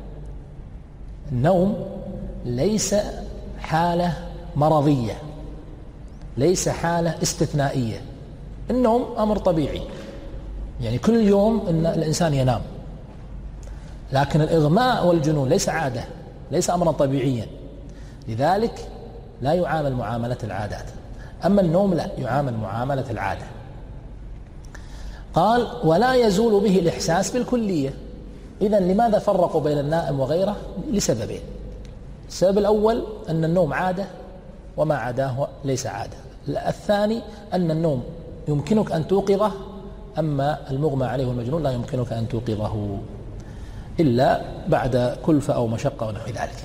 النوم ليس حالة مرضية، ليس حالة استثنائية، النوم أمر طبيعي، يعني كل يوم إن الإنسان ينام. لكن الإغماء والجنون ليس عادة، ليس أمرا طبيعيا، لذلك لا يعامل معاملة العادات. أما النوم لا يعامل معاملة العادة. قال ولا يزول به الإحساس بالكلية. إذن لماذا فرقوا بين النائم وغيره؟ لسببين. السبب الأول أن النوم عادة وما عداه ليس عادة. الثاني أن النوم يمكنك أن توقظه، أما المغمى عليه والمجنون لا يمكنك أن توقظه إلا بعد كلفة أو مشقة ونحو ذلك.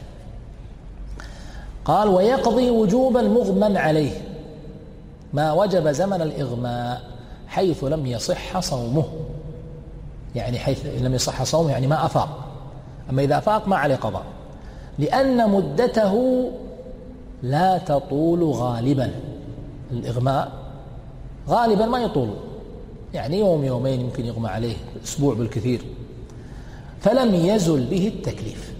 قال: ويقضي وجوبا مغمى عليه ما وجب زمن الإغماء حيث لم يصح صومه. يعني حيث لم يصح صومه يعني ما أفاق، أما إذا أفاق ما عليه قضاء، لأن مدته لا تطول غالبا. الإغماء غالبا ما يطول، يعني يوم يومين يمكن يغمى عليه، أسبوع بالكثير، فلم يزل به التكليف.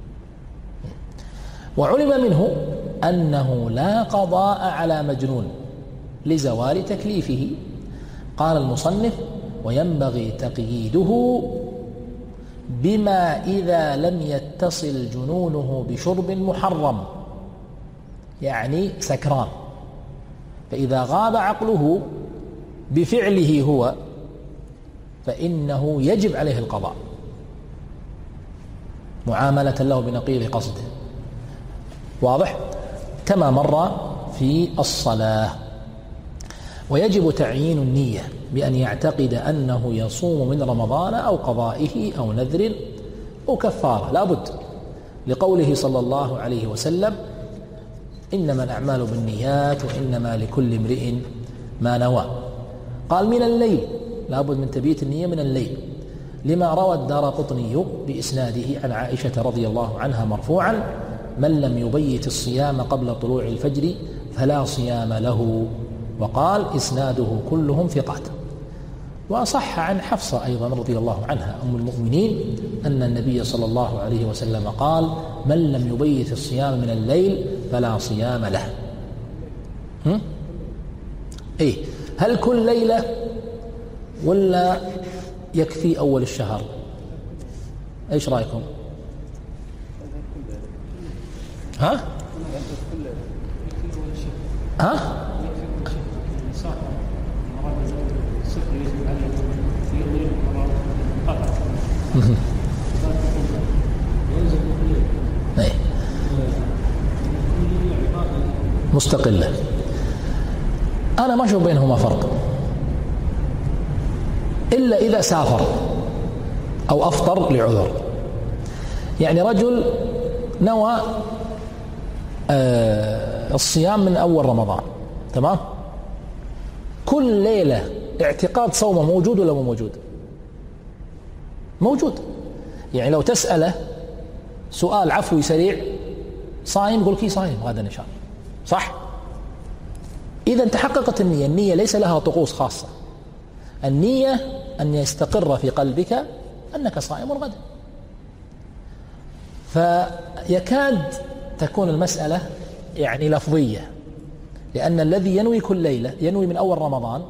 وعلم منه أنه لا قضاء على مجنون لزوال تكليفه. قال المصنف: وينبغي تقييده بما إذا لم يتصل جنونه بشرب محرم، يعني سكران، فإذا غاب عقله بفعله هو فإنه يجب عليه القضاء معاملة له بنقيض قصده. واضح؟ كما مر في الصلاة. ويجب تعيين النية بأن يعتقد أنه يصوم من رمضان أو قضائه أو نذر أو كفارة، لا بد، لقوله صلى الله عليه وسلم: إنما الأعمال بالنيات وإنما لكل امرئ ما نوى. قال: من الليل، لا بد من تبييت النية من الليل، لما روى الدارقطني بإسناده عن عائشة رضي الله عنها مرفوعا: من لم يبيت الصيام قبل طلوع الفجر فلا صيام له. وقال: إسناده كلهم ثقات. وصح عن حفصة أيضا رضي الله عنها أم المؤمنين أن النبي صلى الله عليه وسلم قال: من لم يبيت الصيام من الليل فلا صيام له. هم؟ إيه؟ هل كل ليلة ولا يكفي أول الشهر؟ إيش رأيكم؟ ها؟ ها؟ مستقلة. أنا ما أشوف بينهما فرق إلا إذا سافر أو أفطر لعذر. يعني رجل نوى آه الصيام من أول رمضان، تمام؟ كل ليلة اعتقاد صومه موجود ولا مو موجود؟ موجود. يعني لو تسأله سؤال عفوي سريع: صايم؟ يقول لك صايم غدا إن شاء الله، صح؟ إذا تحققت النية. النية ليس لها طقوس خاصة، النية أن يستقر في قلبك أنك صائم غدا. فيكاد تكون المسألة يعني لفظية، لأن الذي ينوي كل ليلة ينوي من أول رمضان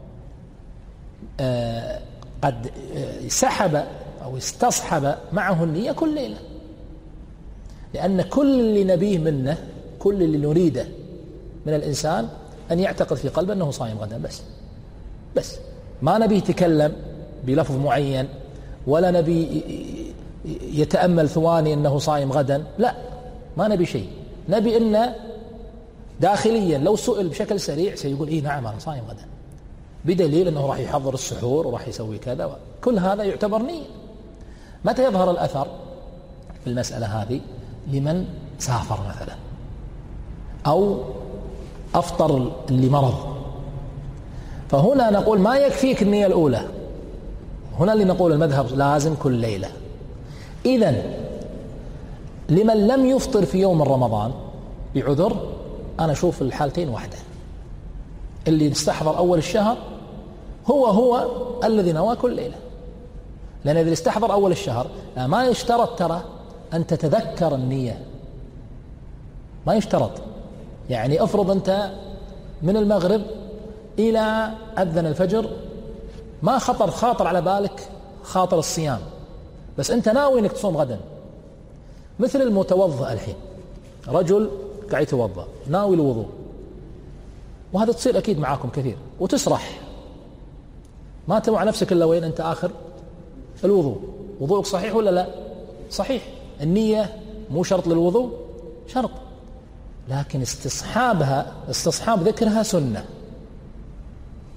آه قد آه سحب أو استصحب معه النية كل ليلة، لأن كل اللي نبيه منه، كل اللي نريده من الإنسان أن يعتقد في قلبه أنه صائم غدا، بس بس ما نبي يتكلم بلفظ معين، ولا نبي يتأمل ثواني أنه صائم غدا، لا، ما نبي شيء. نبي أنه داخليا لو سئل بشكل سريع سيقول إيه نعم أنا صائم غدا، بدليل أنه راح يحضر السحور وراح يسوي كذا. كل هذا يعتبر نية. متى يظهر الأثر في المسألة هذه؟ لمن سافر مثلا أو أفطر لمرض، فهنا نقول ما يكفيك النية الأولى. هنا اللي نقول المذهب لازم كل ليلة. إذن لمن لم يفطر في يوم رمضان بعذر، أنا أشوف الحالتين واحدة: اللي استحضر أول الشهر هو هو الذي نوى كل ليلة، لأن إذا استحضر أول الشهر ما يشترط ترى أن تتذكر النية، ما يشترط. يعني أفرض أنت من المغرب إلى أذن الفجر ما خطر خاطر على بالك خاطر الصيام، بس أنت ناوي أنك تصوم غدا. مثل المتوضأ الحين، رجل قاعد يتوضأ ناوي الوضوء، وهذا تصير أكيد معاكم كثير، وتسرح ما توعى نفسك إلا وين أنت آخر الوضوء. وضوءك صحيح ولا لا؟ صحيح. النية مو شرط للوضوء، شرط، لكن استصحابها استصحاب ذكرها سنة.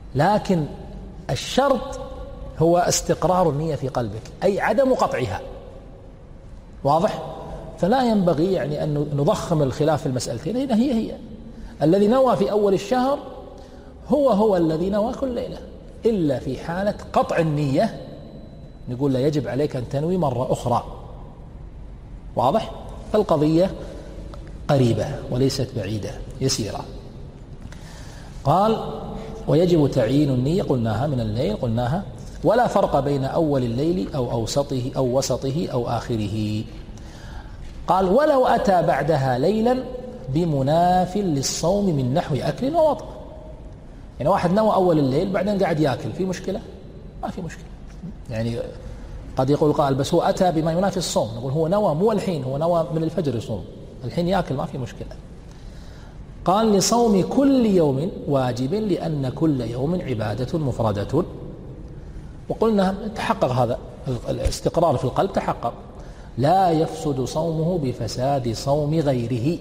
لكن الشرط هو استقرار النية في قلبك، أي عدم قطعها. واضح؟ فلا ينبغي يعني أن نضخم الخلاف في المسألتين، هي هي الذي نوى في أول الشهر هو هو الذي نوى كل ليلة، إلا في حالة قطع النية نقول لا، يجب عليك أن تنوي مرة أخرى. واضح؟ فالقضية قريبة وليست بعيدة، يسيرة. قال ويجب تعيين النية، قلناها من الليل، قلناها، ولا فرق بين أول الليل أو أوسطه أو وسطه أو آخره. قال ولو أتى بعدها ليلا بمناف للصوم من نحو أكل ووطء. يعني واحد نوى أول الليل بعدين قاعد يأكل، في مشكلة؟ ما في مشكلة. يعني قد يقول قائل بس هو أتى بما ينافي الصوم، نقول هو نوى مو الحين، هو نوى من الفجر يصوم، الحين يأكل، ما في مشكلة. قال لصوم كل يوم واجب لأن كل يوم عبادة مفردة. وقلنا تحقق هذا الاستقرار في القلب، تحقق. لا يفسد صومه بفساد صوم غيره.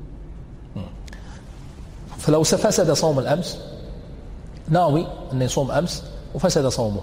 فلو فسد صوم الأمس، ناوي أن يصوم أمس وفسد صومه،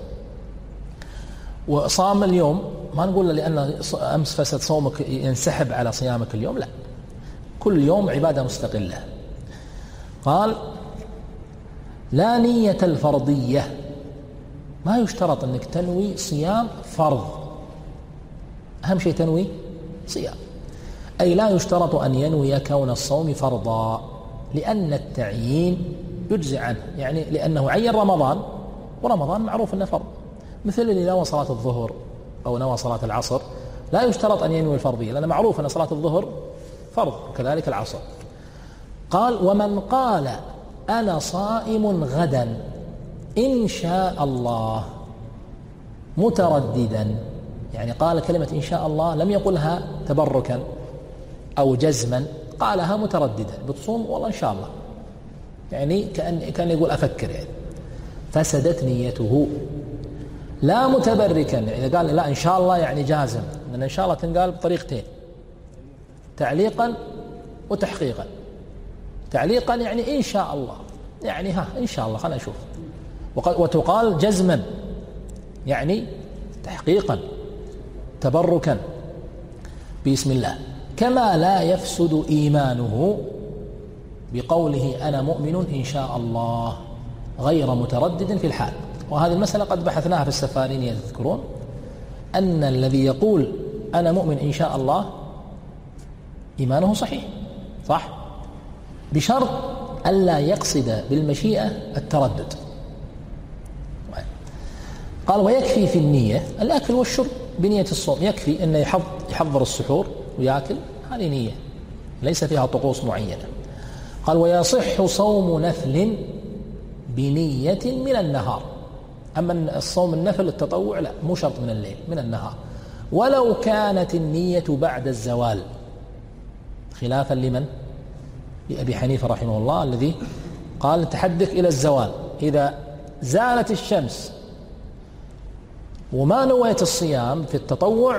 وصام اليوم، ما نقول لأن أمس فسد صومك ينسحب على صيامك اليوم، لا، كل يوم عبادة مستقلة. قال لا نية الفرضية، ما يشترط أنك تنوي صيام فرض، أهم شيء تنوي صيام، أي لا يشترط أن ينوي كون الصوم فرضا، لأن التعيين يجزي عنه، يعني لأنه عين رمضان، ورمضان معروف أنه فرض. مثل اللي نوى صلاة الظهر أو نوى صلاة العصر، لا يشترط أن ينوي الفرضية، لأن معروف أن صلاة الظهر فرض، وكذلك العصر. قال ومن قال أنا صائم غدا إن شاء الله مترددا، يعني قال كلمة إن شاء الله لم يقلها تبركا أو جزما، قالها مترددا، بتصوم والله إن شاء الله، يعني كأن كان يقول أفكر، يعني فسدت نيته. لا متبركا، يعني إذا قال لا إن شاء الله يعني جازم، لأن إن شاء الله تنقال بطريقتين، تعليقا وتحقيقا. تعليقا يعني إن شاء الله، يعني ها إن شاء الله خلنا نشوف، وتقال جزما يعني تحقيقا تبركا بسم الله. كما لا يفسد إيمانه بقوله أنا مؤمن إن شاء الله غير متردد في الحال. وهذه المسألة قد بحثناها في السفارين يذكرون أن الذي يقول أنا مؤمن إن شاء الله إيمانه صحيح، صح، بشرط ألا يقصد بالمشيئة التردد. قال ويكفي في النية الأكل والشرب بنية الصوم، يكفي أنه يحضر السحور ويأكل، هذه نية ليس فيها طقوس معينة. قال ويصح صوم نفل بنية من النهار، أما الصوم النفل التطوع لا، مو شرط من الليل، من النهار، ولو كانت النية بعد الزوال، خلافا لمن؟ لأبي حنيفة رحمه الله الذي قال تحدث إلى الزوال، إذا زالت الشمس وما نويت الصيام في التطوع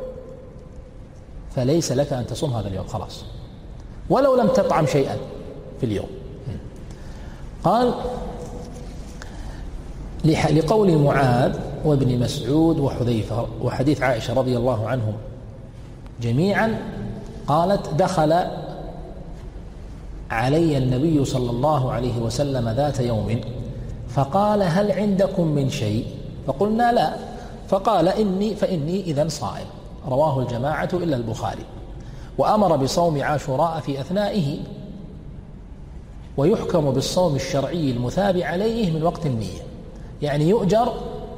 فليس لك أن تصوم هذا اليوم خلاص، ولو لم تطعم شيئا في اليوم. قال لقول معاذ وابن مسعود وحذيفة وحديث عائشة رضي الله عنهم جميعا، قالت دخل علي النبي صلى الله عليه وسلم ذات يوم فقال هل عندكم من شيء؟ فقلنا لا، فقال إني فإني إذن صائم. رواه الجماعة إلا البخاري. وأمر بصوم عاشوراء في أثنائه، ويحكم بالصوم الشرعي المثاب عليه من وقت النية، يعني يؤجر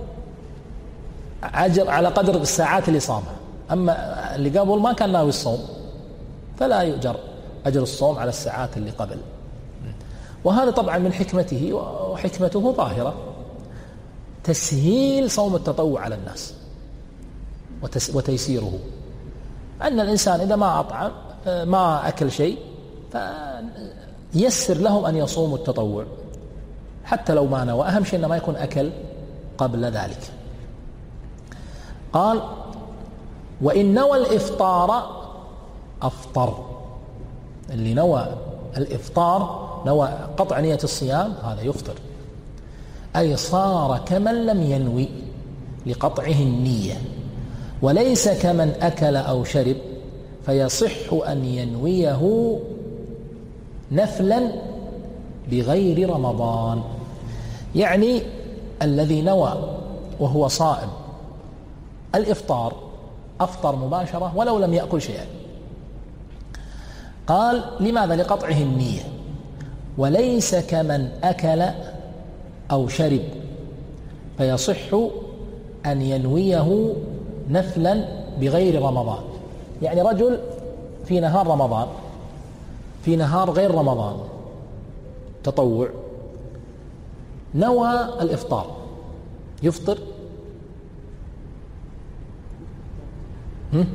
عجر على قدر الساعات اللي صامها. أما اللي قبل ما كان ناوي الصوم فلا يؤجر أجر الصوم على الساعات اللي قبل. وهذا طبعا من حكمته، وحكمته ظاهرة، تسهيل صوم التطوع على الناس وتيسيره، أن الإنسان إذا ما أطعم ما أكل شيء فيسر لهم أن يصوموا التطوع حتى لو ما نوى، أهم شيء أنه ما يكون أكل قبل ذلك. قال وإن نوى الإفطار أفطر، اللي نوى الإفطار نوى قطع نية الصيام هذا يفطر. أي صار كمن لم ينوي لقطعه النية، وليس كمن أكل أو شرب، فيصح أن ينويه نفلا بغير رمضان. يعني الذي نوى وهو صائم الإفطار أفطر مباشرة ولو لم يأكل شيئا. قال لماذا؟ لقطعه النية. وليس كمن أكل أو شرب، فيصح أن ينويه نفلا بغير رمضان. يعني رجل في نهار رمضان، في نهار غير رمضان تطوع، نوى الإفطار، يفطر؟ هم؟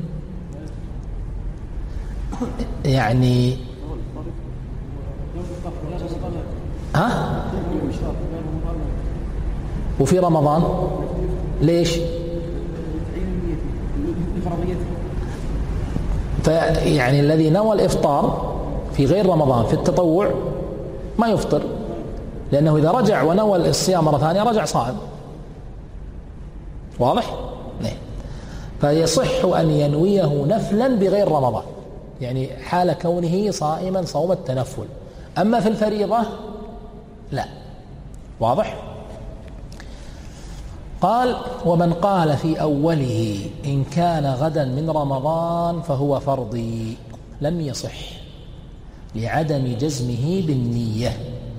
يعني ها؟ وفي رمضان ليش؟ فيعني الذي نوى الإفطار في غير رمضان في التطوع ما يفطر، لأنه إذا رجع ونوى الصيام مرة ثانية رجع صائم. واضح؟ نعم. فيصح أن ينويه نفلا بغير رمضان، يعني حال كونه صائما صوم التنفل. أما في الفريضة لا. واضح؟ قال ومن قال في أوله إن كان غدا من رمضان فهو فرضي لم يصح لعدم جزمه بالنية،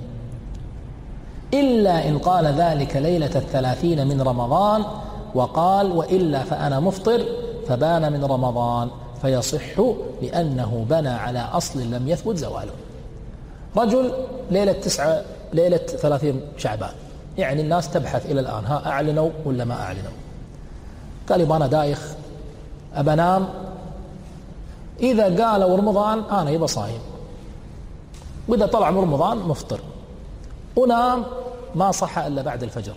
إلا إن قال ذلك ليلة الثلاثين من رمضان وقال وإلا فأنا مفطر فبان من رمضان، فيصح لأنه بنى على أصل لم يثبت زواله. رجل ليلة تسعة ليلة ثلاثين شعبان، يعني الناس تبحث إلى الآن ها أعلنوا ولا ما أعلنوا. قال يبقى أنا دايخ أبنام، إذا قالوا رمضان أنا يبقى صايم، وإذا طلع من رمضان مفطر، ونام ما صح إلا بعد الفجر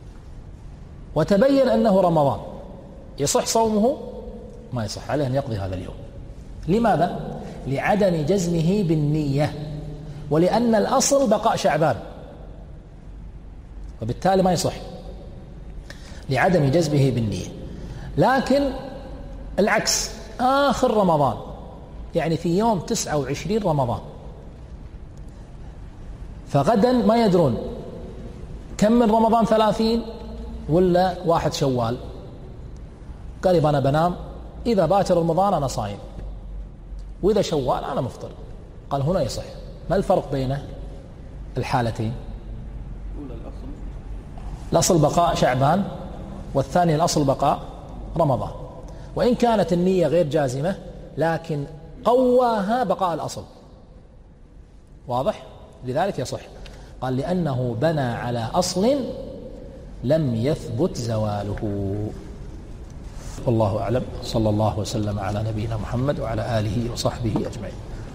وتبين أنه رمضان، يصح صومه؟ ما يصح، عليه أن يقضي هذا اليوم. لماذا؟ لعدم جزمه بالنية، ولأن الأصل بقاء شعبان، وبالتالي ما يصح لعدم جزمه بالنية. لكن العكس، آخر رمضان يعني في يوم تسعة وعشرين رمضان، فغدا ما يدرون كم من رمضان، ثلاثين ولا واحد شوال، قال يبقى أنا بنام، إذا باكر رمضان أنا صايم، وإذا شوال أنا مفطر. قال هنا يصح. ما الفرق بين الحالتين؟ الأصل بقاء شعبان، والثاني الأصل بقاء رمضان، وإن كانت النية غير جازمة لكن قواها بقاء الأصل. واضح؟ لذلك يصح. قال لأنه بنى على أصل لم يثبت زواله. والله أعلم. صلى الله وسلم على نبينا محمد وعلى آله وصحبه أجمعين.